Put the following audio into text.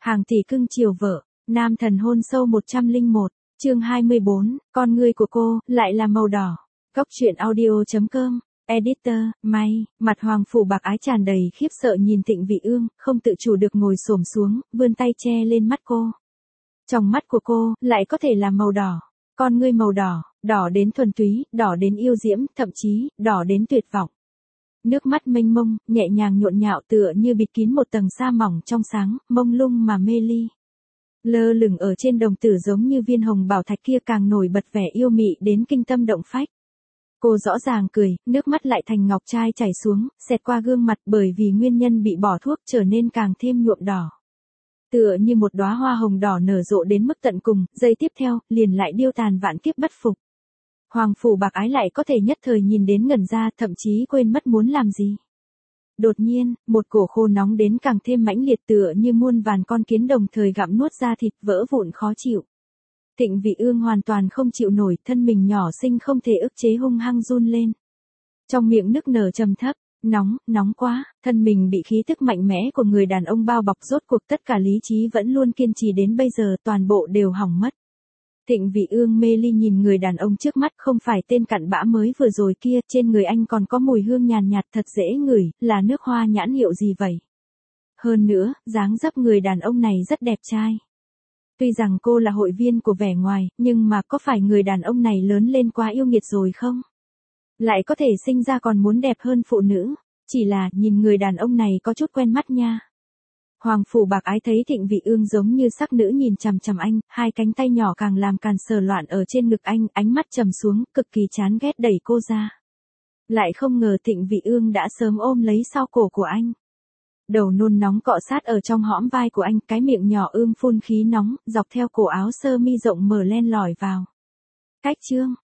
Hàng tỷ cưng chiều vợ, nam thần hôn sâu 101, chương 24, con ngươi của cô, lại là màu đỏ. Góc truyện audio.com, editor, May, mặt Hoàng Phủ Bạc Ái tràn đầy khiếp sợ nhìn Thịnh Vị Ương, không tự chủ được ngồi xổm xuống, vươn tay che lên mắt cô. Trong mắt của cô, lại có thể là màu đỏ. Con ngươi màu đỏ, đỏ đến thuần túy, đỏ đến yêu diễm, thậm chí, đỏ đến tuyệt vọng. Nước mắt mênh mông, nhẹ nhàng nhộn nhạo tựa như bịt kín một tầng sa mỏng trong sáng, mông lung mà mê ly. Lơ lửng ở trên đồng tử giống như viên hồng bảo thạch kia càng nổi bật vẻ yêu mị đến kinh tâm động phách. Cô rõ ràng cười, nước mắt lại thành ngọc trai chảy xuống, xẹt qua gương mặt bởi vì nguyên nhân bị bỏ thuốc trở nên càng thêm nhuộm đỏ. Tựa như một đóa hoa hồng đỏ nở rộ đến mức tận cùng, giây tiếp theo, liền lại điêu tàn vạn kiếp bất phục. Hoàng Phủ Bạc Ái lại có thể nhất thời nhìn đến ngẩn ra, thậm chí quên mất muốn làm gì. Đột nhiên, một cổ khô nóng đến càng thêm mãnh liệt tựa như muôn vàn con kiến đồng thời gặm nuốt ra thịt vỡ vụn khó chịu. Thịnh Vị Ương hoàn toàn không chịu nổi, thân mình nhỏ xinh không thể ức chế hung hăng run lên. Trong miệng nức nở trầm thấp, nóng quá, thân mình bị khí tức mạnh mẽ của người đàn ông bao bọc, rốt cuộc tất cả lý trí vẫn luôn kiên trì đến bây giờ toàn bộ đều hỏng mất. Thịnh Vị Ương mê ly nhìn người đàn ông trước mắt, không phải tên cặn bã mới vừa rồi kia, trên người anh còn có mùi hương nhàn nhạt thật dễ ngửi, là nước hoa nhãn hiệu gì vậy? Hơn nữa, dáng dấp người đàn ông này rất đẹp trai. Tuy rằng cô là hội viên của vẻ ngoài, nhưng mà có phải người đàn ông này lớn lên quá yêu nghiệt rồi không? Lại có thể sinh ra còn muốn đẹp hơn phụ nữ, chỉ là nhìn người đàn ông này có chút quen mắt nha. Hoàng Phủ Bạc Ái thấy Thịnh Vị Ương giống như sắc nữ nhìn chằm chằm anh, hai cánh tay nhỏ càng làm càng sờ loạn ở trên ngực anh, ánh mắt trầm xuống, cực kỳ chán ghét đẩy cô ra. Lại không ngờ Thịnh Vị Ương đã sớm ôm lấy sau cổ của anh. Đầu nôn nóng cọ sát ở trong hõm vai của anh, cái miệng nhỏ phun khí nóng, dọc theo cổ áo sơ mi rộng mở len lỏi vào. Cách chương,